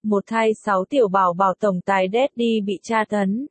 một thai 6 tiểu bảo bảo tổng tài Daddy bị tra tấn.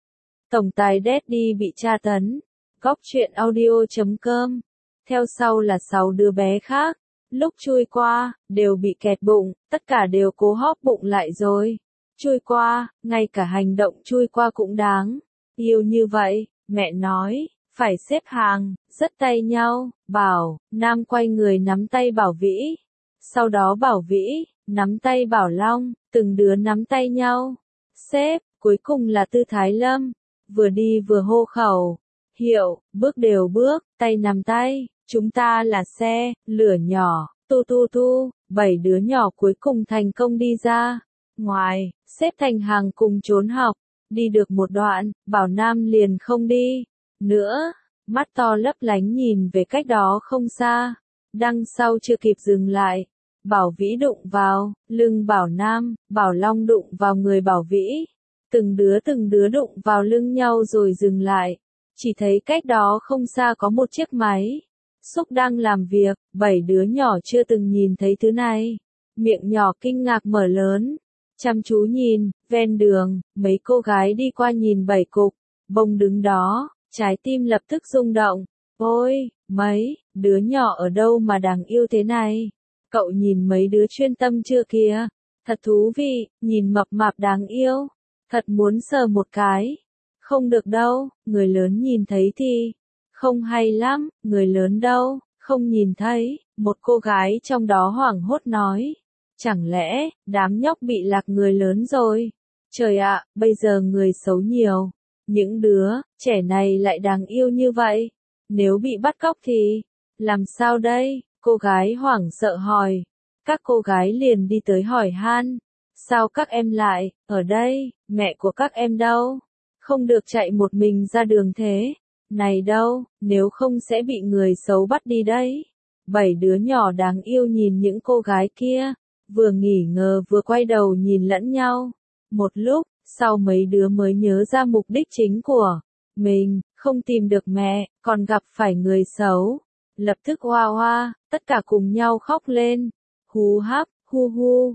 Tổng tài Daddy bị tra tấn. Góc truyện audio.com. Theo sau là 6 đứa bé khác. Lúc chui qua, đều bị kẹt bụng, tất cả đều cố hóp bụng lại rồi. Chui qua, ngay cả hành động chui qua cũng đáng. Yêu như vậy, mẹ nói, phải xếp hàng, dắt tay nhau, Bảo, Nam quay người nắm tay Bảo Vĩ. Sau đó Bảo Vĩ, nắm tay Bảo Long, từng đứa nắm tay nhau. Xếp, cuối cùng là Tư Thái Lâm. Vừa đi vừa hô khẩu. Hiệu, bước đều bước, tay nắm tay, chúng ta là xe, lửa nhỏ, tu tu tu, 7 đứa nhỏ cuối cùng thành công đi ra. Ngoài, xếp thành hàng cùng trốn học. Đi được một đoạn, Bảo Nam liền không đi. Nữa, mắt to lấp lánh nhìn về cách đó không xa. Đằng sau chưa kịp dừng lại. Bảo Vĩ đụng vào, lưng Bảo Nam, Bảo Long đụng vào người Bảo Vĩ. Từng đứa đụng vào lưng nhau rồi dừng lại. Chỉ thấy cách đó không xa có một chiếc máy xúc đang làm việc, 7 đứa nhỏ chưa từng nhìn thấy thứ này. Miệng nhỏ kinh ngạc mở lớn, chăm chú nhìn, ven đường, mấy cô gái đi qua nhìn 7 cục, bông đứng đó, trái tim lập tức rung động. Ôi, mấy đứa nhỏ ở đâu mà đáng yêu thế này? Cậu nhìn mấy đứa chuyên tâm chưa kìa? Thật thú vị, nhìn mập mạp đáng yêu. Thật muốn sờ một cái. Không được đâu, người lớn nhìn thấy thì không hay lắm, người lớn đâu, không nhìn thấy. Một cô gái trong đó hoảng hốt nói. Chẳng lẽ, đám nhóc bị lạc người lớn rồi? Trời ạ, bây giờ người xấu nhiều. Những đứa trẻ này lại đáng yêu như vậy. Nếu bị bắt cóc thì làm sao đây? Cô gái hoảng sợ hỏi. Các cô gái liền đi tới hỏi han. Sao các em lại ở đây? Mẹ của các em đâu? Không được chạy một mình ra đường thế. Này đâu, nếu không sẽ bị người xấu bắt đi đấy. 7 đứa nhỏ đáng yêu nhìn những cô gái kia, vừa nghỉ ngờ vừa quay đầu nhìn lẫn nhau. Một lúc, sau mấy đứa mới nhớ ra mục đích chính của mình, không tìm được mẹ, còn gặp phải người xấu. Lập tức hoa hoa, tất cả cùng nhau khóc lên. Hú hắp, hu hu,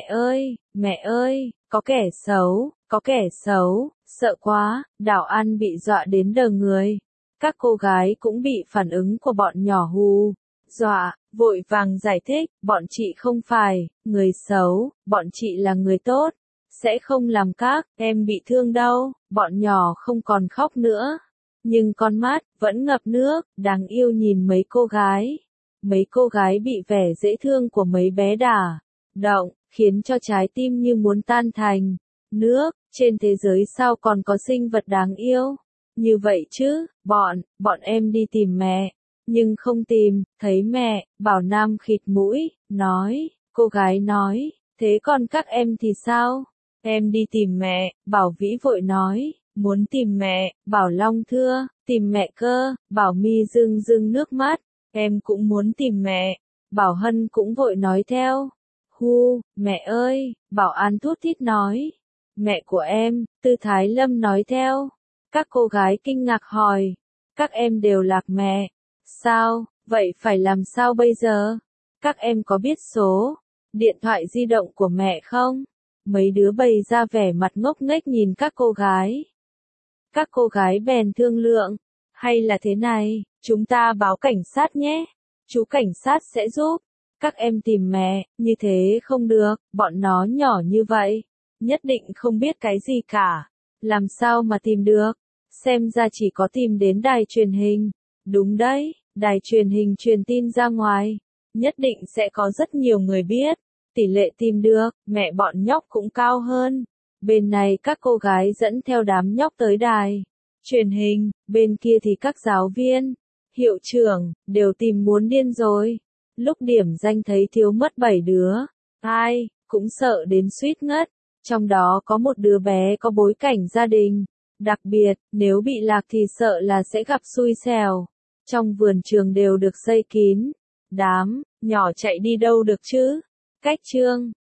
mẹ ơi, có kẻ xấu, sợ quá, Đảo An bị dọa đến đờ người. Các cô gái cũng bị phản ứng của bọn nhỏ hù dọa, vội vàng giải thích, bọn chị không phải người xấu, bọn chị là người tốt, sẽ không làm các em bị thương đâu. Bọn nhỏ không còn khóc nữa, nhưng con mắt vẫn ngập nước, đáng yêu nhìn mấy cô gái. Mấy cô gái bị vẻ dễ thương của mấy bé đả động, khiến cho trái tim như muốn tan thành nước. Trên thế giới sao còn có sinh vật đáng yêu như vậy chứ? Bọn em đi tìm mẹ, nhưng không tìm thấy mẹ. Bảo Nam khịt mũi, nói. Cô gái nói, thế còn các em thì sao? Em đi tìm mẹ. Bảo Vĩ vội nói, muốn tìm mẹ. Bảo Long thưa, tìm mẹ cơ. Bảo My rưng rưng nước mắt, em cũng muốn tìm mẹ. Bảo Hân cũng vội nói theo. Hu, mẹ ơi. Bảo An thút thít nói, mẹ của em. Tư Thái Lâm nói theo. Các cô gái kinh ngạc hỏi, các em đều lạc mẹ. Sao, vậy phải làm sao bây giờ? Các em có biết số điện thoại di động của mẹ không? Mấy đứa bày ra vẻ mặt ngốc nghếch nhìn các cô gái. Các cô gái bèn thương lượng, hay là thế này, chúng ta báo cảnh sát nhé. Chú cảnh sát sẽ giúp các em tìm mẹ. Như thế không được, bọn nó nhỏ như vậy, nhất định không biết cái gì cả. Làm sao mà tìm được? Xem ra chỉ có tìm đến đài truyền hình. Đúng đấy, đài truyền hình truyền tin ra ngoài, nhất định sẽ có rất nhiều người biết. Tỷ lệ tìm được mẹ bọn nhóc cũng cao hơn. Bên này các cô gái dẫn theo đám nhóc tới đài truyền hình, bên kia thì các giáo viên, hiệu trưởng, đều tìm muốn điên rồi. Lúc điểm danh thấy thiếu mất 7 đứa, ai cũng sợ đến suýt ngất. Trong đó có một đứa bé có bối cảnh gia đình đặc biệt, nếu bị lạc thì sợ là sẽ gặp xui xẻo. Trong vườn trường đều được xây kín, đám nhỏ chạy đi đâu được chứ? Cách chương